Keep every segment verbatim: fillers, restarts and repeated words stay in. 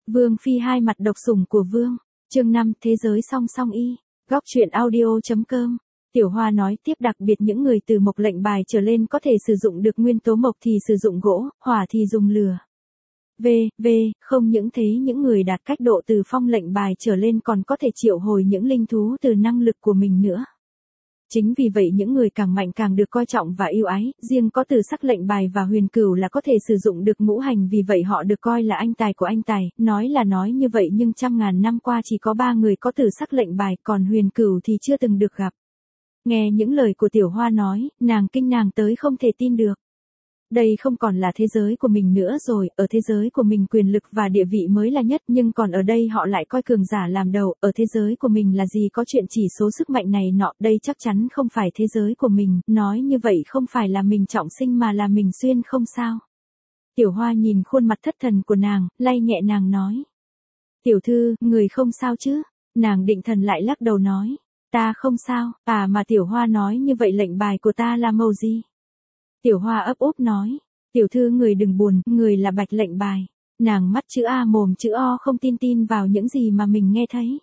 Vương phi hai mặt độc sủng của vương. Chương năm, thế giới song song y. Góc truyện audio.com. Tiểu Hoa nói tiếp, đặc biệt những người từ mộc lệnh bài trở lên có thể sử dụng được nguyên tố mộc thì sử dụng gỗ, hỏa thì dùng lửa. V, V, không những thế những người đạt cách độ từ phong lệnh bài trở lên còn có thể triệu hồi những linh thú từ năng lực của mình nữa. Chính vì vậy những người càng mạnh càng được coi trọng và yêu ái, riêng có từ sắc lệnh bài và huyền cửu là có thể sử dụng được ngũ hành, vì vậy họ được coi là anh tài của anh tài. Nói là nói như vậy nhưng trăm ngàn năm qua chỉ có ba người có từ sắc lệnh bài, còn huyền cửu thì chưa từng được gặp. Nghe những lời của Tiểu Hoa nói, nàng kinh nàng tới không thể tin được. Đây không còn là thế giới của mình nữa rồi, ở thế giới của mình quyền lực và địa vị mới là nhất, nhưng còn ở đây họ lại coi cường giả làm đầu, ở thế giới của mình là gì có chuyện chỉ số sức mạnh này nọ, đây chắc chắn không phải thế giới của mình, nói như vậy không phải là mình trọng sinh mà là mình xuyên không sao. Tiểu Hoa nhìn khuôn mặt thất thần của nàng, lay nhẹ nàng nói. Tiểu thư, người không sao chứ? Nàng định thần lại lắc đầu nói. Ta không sao, à mà Tiểu Hoa nói như vậy lệnh bài của ta là màu gì? Tiểu Hoa ấp úp nói, tiểu thư người đừng buồn, người là bạch lệnh bài. Nàng mắt chữ A mồm chữ O không tin tin vào những gì mà mình nghe thấy.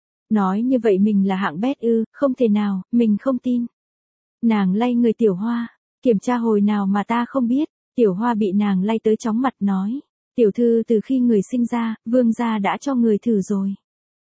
Nói như vậy mình là hạng bét ư, không thể nào, mình không tin. Nàng lay người Tiểu Hoa, kiểm tra hồi nào mà ta không biết. Tiểu Hoa bị nàng lay tới chóng mặt nói, tiểu thư từ khi người sinh ra, vương gia đã cho người thử rồi.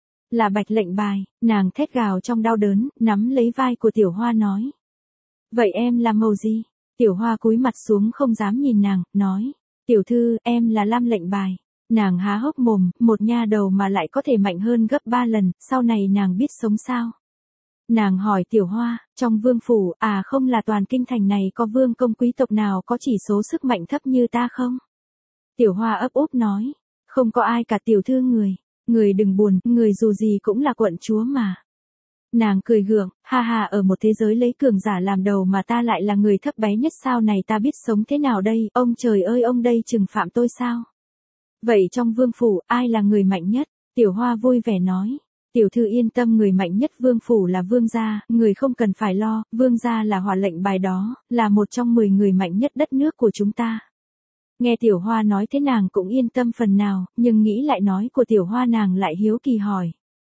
Là bạch lệnh bài, nàng thét gào trong đau đớn, nắm lấy vai của Tiểu Hoa nói. Vậy em là màu gì? Tiểu Hoa cúi mặt xuống không dám nhìn nàng, nói. Tiểu thư, em là lam lệnh bài. Nàng há hốc mồm, một nha đầu mà lại có thể mạnh hơn gấp ba lần, sau này nàng biết sống sao? Nàng hỏi Tiểu Hoa, trong vương phủ, à không là toàn kinh thành này có vương công quý tộc nào có chỉ số sức mạnh thấp như ta không? Tiểu Hoa ấp úp nói. Không có ai cả tiểu thư người. Người đừng buồn, người dù gì cũng là quận chúa mà. Nàng cười gượng, ha ha, ở một thế giới lấy cường giả làm đầu mà ta lại là người thấp bé nhất, sao này ta biết sống thế nào đây, ông trời ơi, ông đây trừng phạm tôi sao? Vậy trong vương phủ, ai là người mạnh nhất? Tiểu Hoa vui vẻ nói. Tiểu thư yên tâm, người mạnh nhất vương phủ là vương gia, người không cần phải lo, vương gia là hỏa lệnh bài đó, là một trong mười người mạnh nhất đất nước của chúng ta. Nghe Tiểu Hoa nói thế nàng cũng yên tâm phần nào, nhưng nghĩ lại nói của Tiểu Hoa nàng lại hiếu kỳ hỏi.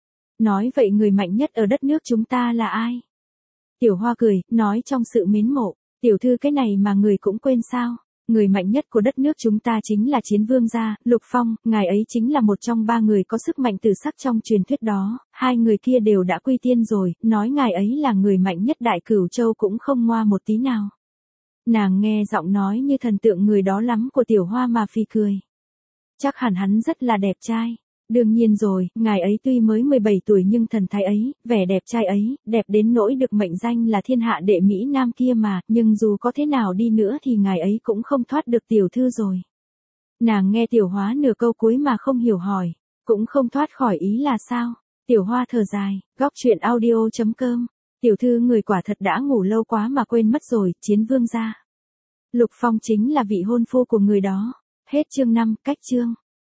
Nói vậy người mạnh nhất ở đất nước chúng ta là ai? Tiểu Hoa cười, nói trong sự mến mộ, tiểu thư cái này mà người cũng quên sao? Người mạnh nhất của đất nước chúng ta chính là Chiến Vương gia, Lục Phong, ngài ấy chính là một trong ba người có sức mạnh tử sắc trong truyền thuyết đó, hai người kia đều đã quy tiên rồi, nói ngài ấy là người mạnh nhất Đại Cửu Châu cũng không ngoa một tí nào. Nàng nghe giọng nói như thần tượng người đó lắm của Tiểu Hoa mà phì cười. Chắc hẳn hắn rất là đẹp trai. Đương nhiên rồi, ngài ấy tuy mới mười bảy tuổi nhưng thần thái ấy, vẻ đẹp trai ấy, đẹp đến nỗi được mệnh danh là thiên hạ đệ Mỹ Nam kia mà, nhưng dù có thế nào đi nữa thì ngài ấy cũng không thoát được tiểu thư rồi. Nàng nghe Tiểu Hoa nửa câu cuối mà không hiểu hỏi, cũng không thoát khỏi ý là sao? Tiểu Hoa thở dài, góc truyện audio.com. Tiểu thư người quả thật đã ngủ lâu quá mà quên mất rồi, Chiến Vương gia. Lục Phong chính là vị hôn phu của người đó. Hết chương năm, cách chương.